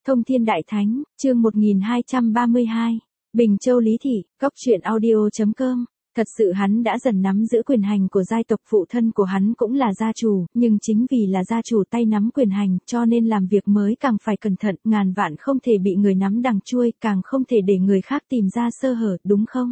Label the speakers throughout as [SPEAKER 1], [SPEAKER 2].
[SPEAKER 1] Thông Thiên Đại Thánh, chương 1232, Bình Châu Lý Thị, Góc Truyện Audio.com. Thật sự hắn đã dần nắm giữ quyền hành của giai tộc, phụ thân của hắn cũng là gia chủ, nhưng chính vì là gia chủ tay nắm quyền hành, cho nên làm việc mới càng phải cẩn thận, ngàn vạn không thể bị người nắm đằng chuôi, càng không thể để người khác tìm ra sơ hở, đúng không?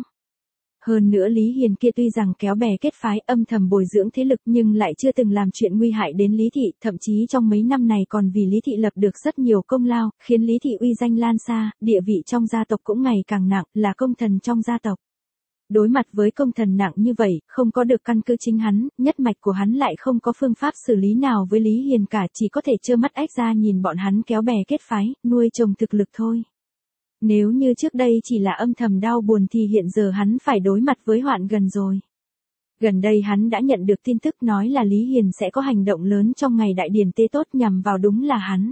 [SPEAKER 1] Hơn nữa Lý Hiền kia tuy rằng kéo bè kết phái, âm thầm bồi dưỡng thế lực, nhưng lại chưa từng làm chuyện nguy hại đến Lý Thị, thậm chí trong mấy năm này còn vì Lý Thị lập được rất nhiều công lao, khiến Lý Thị uy danh lan xa, địa vị trong gia tộc cũng ngày càng nặng, là công thần trong gia tộc. Đối mặt với công thần nặng như vậy, không có được căn cứ chính hắn, nhất mạch của hắn lại không có phương pháp xử lý nào với Lý Hiền cả, chỉ có thể trơ mắt ếch ra nhìn bọn hắn kéo bè kết phái, nuôi trồng thực lực thôi. Nếu như trước đây chỉ là âm thầm đau buồn thì hiện giờ hắn phải đối mặt với hoạn gần rồi. Gần đây hắn đã nhận được tin tức nói là Lý Hiền sẽ có hành động lớn trong ngày đại điển tế tốt nhằm vào đúng là hắn.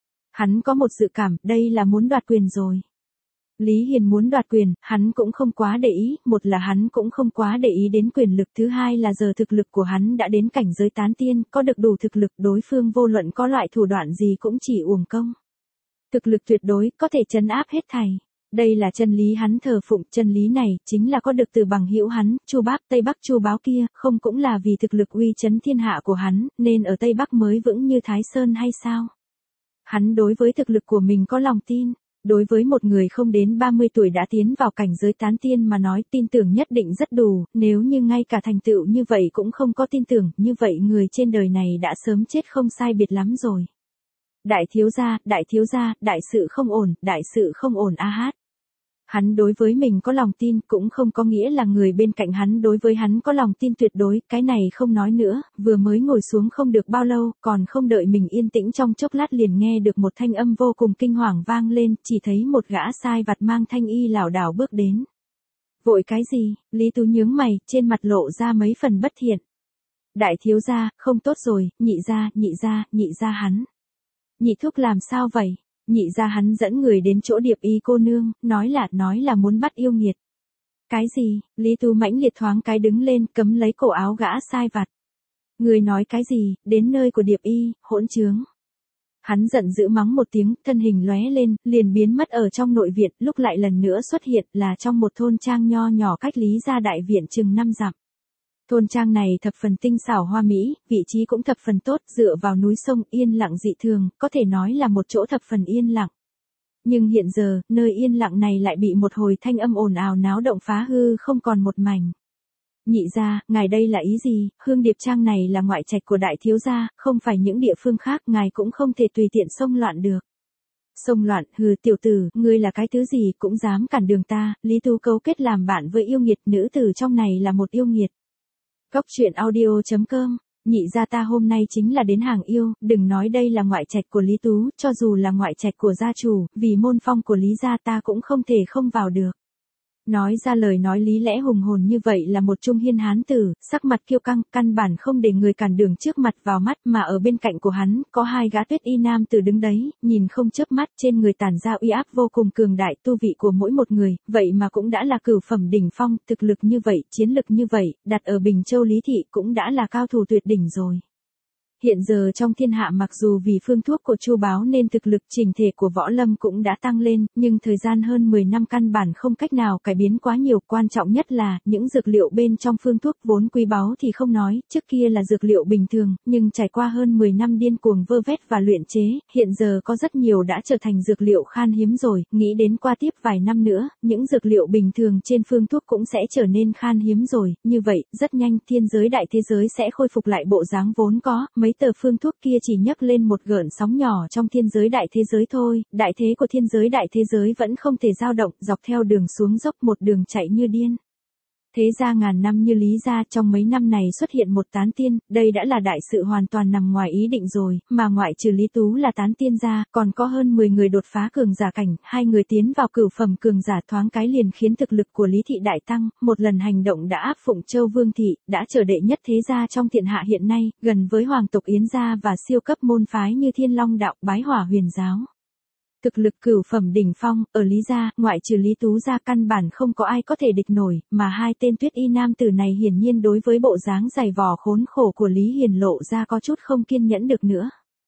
[SPEAKER 1] Hắn có một dự cảm, đây là muốn đoạt quyền rồi. Lý Hiền muốn đoạt quyền, hắn cũng không quá để ý, một là hắn cũng không quá để ý đến quyền lực, thứ hai là giờ thực lực của hắn đã đến cảnh giới tán tiên, có được đủ thực lực, đối phương vô luận có loại thủ đoạn gì cũng chỉ uổng công. Thực lực tuyệt đối, có thể trấn áp hết thảy. Đây là chân lý hắn thờ phụng, chân lý này chính là có được từ bằng hữu hắn, Chu Báp Tây Bắc Chu Báo kia, không cũng là vì thực lực uy chấn thiên hạ của hắn, nên ở Tây Bắc mới vững như Thái Sơn hay sao? Hắn đối với thực lực của mình có lòng tin. Đối với một người không đến 30 tuổi đã tiến vào cảnh giới tán tiên mà nói, tin tưởng nhất định rất đủ, nếu như ngay cả thành tựu như vậy cũng không có tin tưởng, như vậy người trên đời này đã sớm chết không sai biệt lắm rồi. Đại thiếu gia, đại sự không ổn a hát. Hắn đối với mình có lòng tin cũng không có nghĩa là người bên cạnh hắn đối với hắn có lòng tin tuyệt đối, cái này không nói nữa, vừa mới ngồi xuống không được bao lâu, còn không đợi mình yên tĩnh trong chốc lát liền nghe được một thanh âm vô cùng kinh hoàng vang lên, chỉ thấy một gã sai vặt mang thanh y lảo đảo bước đến. Vội cái gì? Lý Tú nhướng mày, trên mặt lộ ra mấy phần bất thiện. Đại thiếu gia, không tốt rồi, nhị gia hắn. Nhị thúc làm sao vậy? Nhị gia hắn dẫn người đến chỗ Điệp Y cô nương, nói là muốn bắt yêu nghiệt. Cái gì? Lý Tú mãnh liệt thoáng cái đứng lên, cấm lấy cổ áo gã sai vặt. Người nói cái gì? Đến nơi của Điệp Y, hỗn trướng. Hắn giận dữ mắng một tiếng, thân hình lóe lên, liền biến mất ở trong nội viện, lúc lại lần nữa xuất hiện là trong một thôn trang nho nhỏ cách Lý gia đại viện chừng 5 dặm. Thôn trang này thập phần tinh xảo hoa mỹ, vị trí cũng thập phần tốt, dựa vào núi sông yên lặng dị thường, có thể nói là một chỗ thập phần yên lặng. Nhưng hiện giờ, nơi yên lặng này lại bị một hồi thanh âm ồn ào náo động phá hư không còn một mảnh. Nhị gia, ngài đây là ý gì? Hương Điệp Trang này là ngoại trạch của đại thiếu gia, không phải những địa phương khác, ngài cũng không thể tùy tiện xông loạn được. Xông loạn, hừ tiểu tử, ngươi là cái thứ gì cũng dám cản đường ta? Lý Tú cấu kết làm bạn với yêu nghiệt, nữ tử trong này là một yêu nghiệt. Góc Truyện Audio.com. Nhị gia ta hôm nay chính là đến hàng yêu, đừng nói đây là ngoại trạch của Lý Tú, cho dù là ngoại trạch của gia chủ, vì môn phong của Lý gia ta cũng không thể không vào được. Nói ra lời nói lý lẽ hùng hồn như vậy là một trung hiên hán tử, sắc mặt kiêu căng, căn bản không để người cản đường trước mặt vào mắt, mà ở bên cạnh của hắn, có hai gã tuyết y nam tử đứng đấy, nhìn không chớp mắt, trên người tản ra uy áp vô cùng cường đại, tu vị của mỗi một người, vậy mà cũng đã là cửu phẩm đỉnh phong, thực lực như vậy, chiến lực như vậy, đặt ở Bình Châu Lý Thị cũng đã là cao thủ tuyệt đỉnh rồi. Hiện giờ trong thiên hạ mặc dù vì phương thuốc của Chu Báo nên thực lực chỉnh thể của võ lâm cũng đã tăng lên, nhưng thời gian hơn 10 năm căn bản không cách nào cải biến quá nhiều, quan trọng nhất là, những dược liệu bên trong phương thuốc vốn quý báu thì không nói, trước kia là dược liệu bình thường, nhưng trải qua hơn 10 năm điên cuồng vơ vét và luyện chế, hiện giờ có rất nhiều đã trở thành dược liệu khan hiếm rồi, nghĩ đến qua tiếp vài năm nữa, những dược liệu bình thường trên phương thuốc cũng sẽ trở nên khan hiếm rồi, như vậy, rất nhanh thiên giới đại thế giới sẽ khôi phục lại bộ dáng vốn có. Mấy tờ phương thuốc kia chỉ nhấc lên một gợn sóng nhỏ trong thiên giới đại thế giới thôi, đại thế của thiên giới đại thế giới vẫn không thể dao động, dọc theo đường xuống dốc một đường chạy như điên. Thế gia ngàn năm như Lý gia trong mấy năm này xuất hiện một tán tiên, đây đã là đại sự hoàn toàn nằm ngoài ý định rồi, mà ngoại trừ Lý Tú là tán tiên gia, còn có hơn 10 người đột phá cường giả cảnh, 2 người tiến vào cửu phẩm cường giả thoáng cái liền khiến thực lực của Lý Thị đại tăng, một lần hành động đã áp Phụng Châu Vương Thị, đã trở đệ nhất thế gia trong thiên hạ hiện nay, gần với hoàng tộc Yến gia và siêu cấp môn phái như Thiên Long đạo, Bái Hỏa Huyền giáo. Thực lực cửu phẩm đỉnh phong, ở Lý gia, ngoại trừ Lý Tú gia căn bản không có ai có thể địch nổi, mà hai tên tuyết y nam tử này hiển nhiên đối với bộ dáng dày vò khốn khổ của Lý Hiền lộ ra có chút không kiên nhẫn được nữa.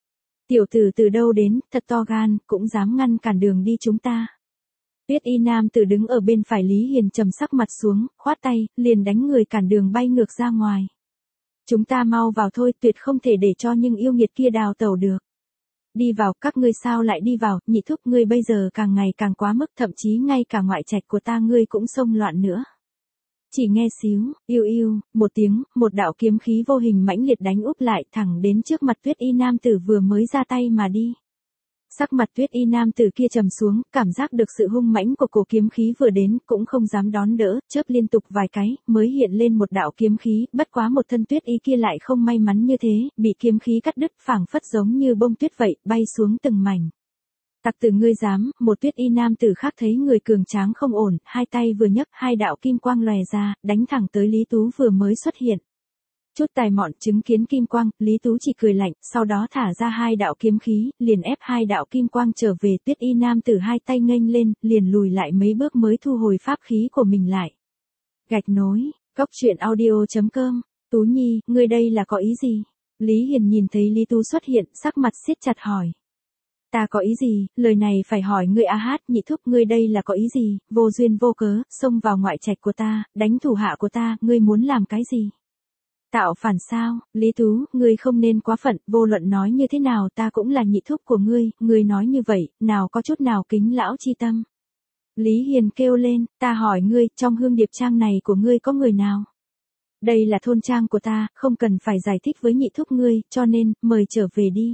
[SPEAKER 1] Tiểu tử từ đâu đến, thật to gan, cũng dám ngăn cản đường đi chúng ta. Tuyết y nam tử đứng ở bên phải Lý Hiền trầm sắc mặt xuống, khoát tay, liền đánh người cản đường bay ngược ra ngoài. Chúng ta mau vào thôi, tuyệt không thể để cho những yêu nghiệt kia đào tẩu được. Đi vào, các ngươi sao lại đi vào, nhị thúc ngươi bây giờ càng ngày càng quá mức, thậm chí ngay cả ngoại trạch của ta ngươi cũng xông loạn nữa. Chỉ nghe xíu, yêu yêu, một tiếng, một đạo kiếm khí vô hình mãnh liệt đánh úp lại thẳng đến trước mặt Tuyết y nam tử vừa mới ra tay mà đi. Sắc mặt Tuyết y nam tử kia trầm xuống, cảm giác được sự hung mãnh của cổ kiếm khí vừa đến, cũng không dám đón đỡ, chớp liên tục vài cái, mới hiện lên một đạo kiếm khí, bất quá một thân Tuyết y kia lại không may mắn như thế, bị kiếm khí cắt đứt phảng phất giống như bông tuyết vậy, bay xuống từng mảnh. Tặc tử ngươi dám, một Tuyết y nam tử khác thấy người cường tráng không ổn, hai tay vừa nhấc, hai đạo kim quang lòe ra, đánh thẳng tới Lý Tú vừa mới xuất hiện. Chút tài mọn chứng kiến kim quang, Lý Tú chỉ cười lạnh, sau đó thả ra hai đạo kiếm khí, liền ép hai đạo kim quang trở về. Tuyết y nam tử hai tay nghênh lên, liền lùi lại mấy bước mới thu hồi pháp khí của mình lại. Gạch nối, cóc truyện audio.com, Tú Nhi, ngươi đây là có ý gì? Lý Hiền nhìn thấy Lý Tú xuất hiện, sắc mặt siết chặt hỏi. Ta có ý gì, lời này phải hỏi ngươi a hát, nhị thúc ngươi đây là có ý gì, vô duyên vô cớ, xông vào ngoại trạch của ta, đánh thủ hạ của ta, ngươi muốn làm cái gì? Tạo phản sao, Lý Tú, ngươi không nên quá phận, vô luận nói như thế nào ta cũng là nhị thúc của ngươi nói như vậy, nào có chút nào kính lão chi tâm. Lý Hiền kêu lên, ta hỏi ngươi, trong Hương Điệp Trang này của ngươi có người nào? Đây là thôn trang của ta, không cần phải giải thích với nhị thúc ngươi, cho nên, mời trở về đi.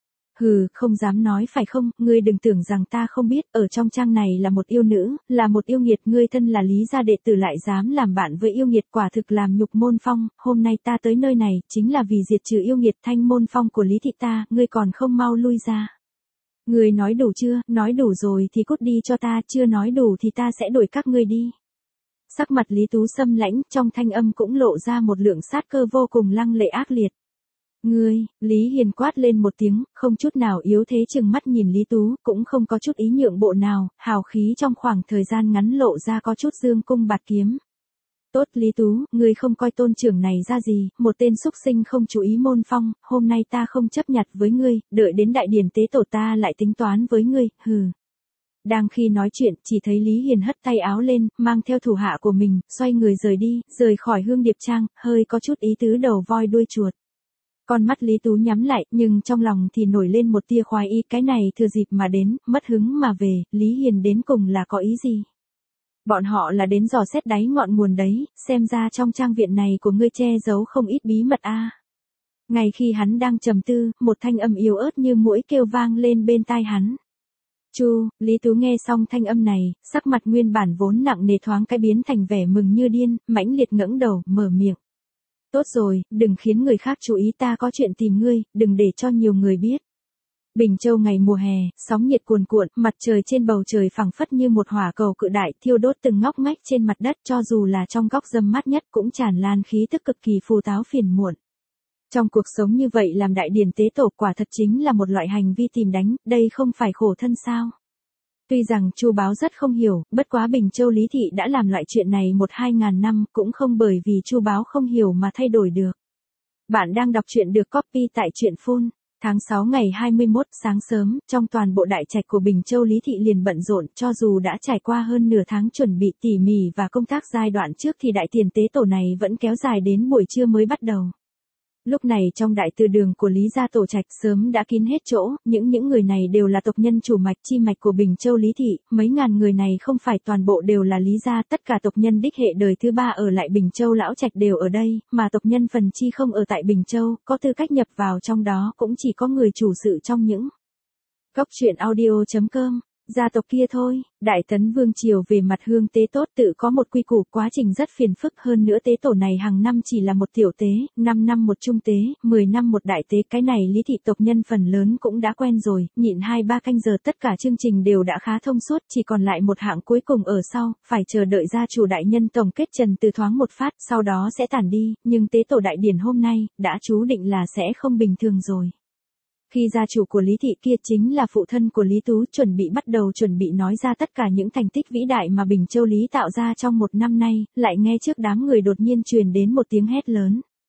[SPEAKER 1] Hừ, không dám nói phải không, ngươi đừng tưởng rằng ta không biết, ở trong trang này là một yêu nữ, là một yêu nghiệt, ngươi thân là Lý gia đệ tử lại dám làm bạn với yêu nghiệt, quả thực làm nhục môn phong, hôm nay ta tới nơi này, chính là vì diệt trừ yêu nghiệt thanh môn phong của Lý thị ta, ngươi còn không mau lui ra. Ngươi nói đủ chưa, nói đủ rồi thì cút đi cho ta, chưa nói đủ thì ta sẽ đuổi các ngươi đi. Sắc mặt Lý Tú xâm lãnh, trong thanh âm cũng lộ ra một lượng sát cơ vô cùng lăng lệ ác liệt. Ngươi, Lý Hiền quát lên một tiếng, không chút nào yếu thế chừng mắt nhìn Lý Tú, cũng không có chút ý nhượng bộ nào, hào khí trong khoảng thời gian ngắn lộ ra có chút dương cung bạt kiếm. Tốt Lý Tú, ngươi không coi tôn trưởng này ra gì, một tên xúc sinh không chú ý môn phong, hôm nay ta không chấp nhặt với ngươi, đợi đến đại điển tế tổ ta lại tính toán với ngươi, hừ. Đang khi nói chuyện, chỉ thấy Lý Hiền hất tay áo lên, mang theo thủ hạ của mình, xoay người rời đi, rời khỏi Hương Điệp Trang, hơi có chút ý tứ đầu voi đuôi chuột. Con mắt Lý Tú nhắm lại, nhưng trong lòng thì nổi lên một tia khoái ý, cái này thừa dịp mà đến, mất hứng mà về, Lý Hiền đến cùng là có ý gì? Bọn họ là đến dò xét đáy ngọn nguồn đấy, xem ra trong trang viện này của ngươi che giấu không ít bí mật a. Ngay khi hắn đang trầm tư, một thanh âm yếu ớt như muỗi kêu vang lên bên tai hắn. Chu, Lý Tú nghe xong thanh âm này, sắc mặt nguyên bản vốn nặng nề thoáng cái biến thành vẻ mừng như điên, mãnh liệt ngẩng đầu, mở miệng. Tốt rồi, đừng khiến người khác chú ý, ta có chuyện tìm ngươi, đừng để cho nhiều người biết. Bình Châu ngày mùa hè, sóng nhiệt cuồn cuộn, mặt trời trên bầu trời phẳng phất như một hỏa cầu cự đại, thiêu đốt từng ngóc ngách trên mặt đất, cho dù là trong góc râm mát nhất cũng tràn lan khí tức cực kỳ phù táo phiền muộn. Trong cuộc sống như vậy làm đại điển tế tổ quả thật chính là một loại hành vi tìm đánh, đây không phải khổ thân sao? Tuy rằng Chu Báo rất không hiểu, bất quá Bình Châu Lý thị đã làm loại chuyện này 1-2 ngàn năm, cũng không bởi vì Chu Báo không hiểu mà thay đổi được. Bạn đang đọc truyện được copy tại truyện phun. Tháng 6 ngày 21 sáng sớm, trong toàn bộ đại trạch của Bình Châu Lý thị liền bận rộn, cho dù đã trải qua hơn nửa tháng chuẩn bị tỉ mỉ và công tác giai đoạn trước thì đại tiền tế tổ này vẫn kéo dài đến buổi trưa mới bắt đầu. Lúc này trong đại từ đường của Lý gia tổ trạch sớm đã kín hết chỗ, những người này đều là tộc nhân chủ mạch chi mạch của Bình Châu Lý thị, mấy ngàn người này không phải toàn bộ đều là Lý gia, tất cả tộc nhân đích hệ đời thứ 3 ở lại Bình Châu lão trạch đều ở đây, mà tộc nhân phần chi không ở tại Bình Châu, có tư cách nhập vào trong đó cũng chỉ có người chủ sự trong những góc truyện audio.com. Gia tộc kia thôi, Đại Tấn Vương Triều về mặt hương tế tốt tự có một quy củ, quá trình rất phiền phức, hơn nữa tế tổ này hàng năm chỉ là một tiểu tế, 5 năm một trung tế, 10 năm một đại tế, cái này Lý thị tộc nhân phần lớn cũng đã quen rồi, nhịn 2-3 canh giờ tất cả chương trình đều đã khá thông suốt, chỉ còn lại một hạng cuối cùng ở sau, phải chờ đợi gia chủ đại nhân tổng kết trần từ thoáng một phát, sau đó sẽ tản đi, nhưng tế tổ đại điển hôm nay, đã chú định là sẽ không bình thường rồi. Khi gia chủ của Lý thị kia chính là phụ thân của Lý Tú chuẩn bị nói ra tất cả những thành tích vĩ đại mà Bình Châu Lý tạo ra trong một năm nay, lại nghe trước đám người đột nhiên truyền đến một tiếng hét lớn.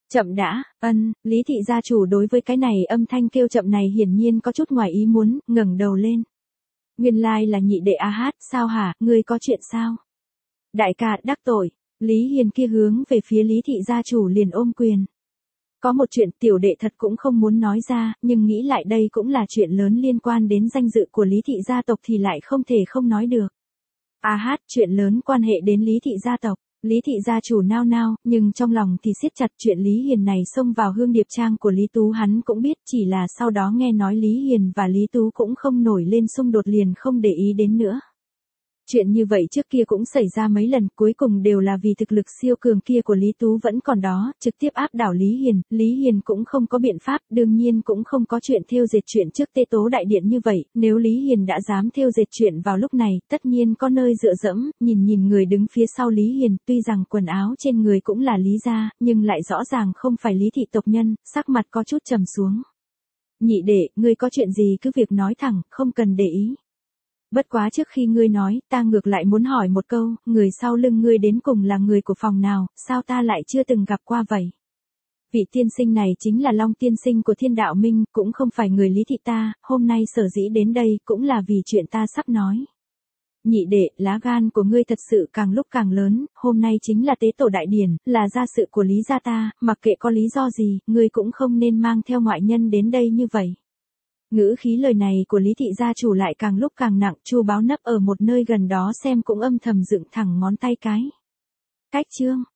[SPEAKER 1] Chậm đã, Lý thị gia chủ đối với cái này âm thanh kêu chậm này hiển nhiên có chút ngoài ý muốn, ngẩng đầu lên. Nguyên lai là nhị đệ A Hát, sao hả, ngươi có chuyện sao? Đại ca, đắc tội, Lý Hiền kia hướng về phía Lý thị gia chủ liền ôm quyền. Có một chuyện tiểu đệ thật cũng không muốn nói ra, nhưng nghĩ lại đây cũng là chuyện lớn liên quan đến danh dự của Lý thị gia tộc thì lại không thể không nói được. A Hát, chuyện lớn quan hệ đến Lý thị gia tộc. Lý thị gia chủ nao nao, nhưng trong lòng thì siết chặt chuyện Lý Hiền này xông vào Hương Điệp Trang của Lý Tú hắn cũng biết, chỉ là sau đó nghe nói Lý Hiền và Lý Tú cũng không nổi lên xung đột liền không để ý đến nữa. Chuyện như vậy trước kia cũng xảy ra mấy lần, cuối cùng đều là vì thực lực siêu cường kia của Lý Tú vẫn còn đó, trực tiếp áp đảo Lý Hiền cũng không có biện pháp, đương nhiên cũng không có chuyện thêu dệt chuyện trước Tê Tố Đại Điện như vậy, nếu Lý Hiền đã dám thêu dệt chuyện vào lúc này, tất nhiên có nơi dựa dẫm, nhìn người đứng phía sau Lý Hiền, tuy rằng quần áo trên người cũng là Lý gia, nhưng lại rõ ràng không phải Lý thị tộc nhân, sắc mặt có chút trầm xuống. Nhị đệ, ngươi có chuyện gì cứ việc nói thẳng, không cần để ý. Bất quá trước khi ngươi nói, ta ngược lại muốn hỏi một câu, người sau lưng ngươi đến cùng là người của phòng nào, sao ta lại chưa từng gặp qua vậy? Vị tiên sinh này chính là Long tiên sinh của Thiên Đạo Minh, cũng không phải người Lý thị ta, hôm nay sở dĩ đến đây cũng là vì chuyện ta sắp nói. Nhị đệ, lá gan của ngươi thật sự càng lúc càng lớn, hôm nay chính là tế tổ đại điển, là gia sự của Lý gia ta, mặc kệ có lý do gì, ngươi cũng không nên mang theo ngoại nhân đến đây như vậy. Ngữ khí lời này của Lý thị gia chủ lại càng lúc càng nặng, Chu Báo nấp ở một nơi gần đó xem cũng âm thầm dựng thẳng ngón tay cái. Cách chương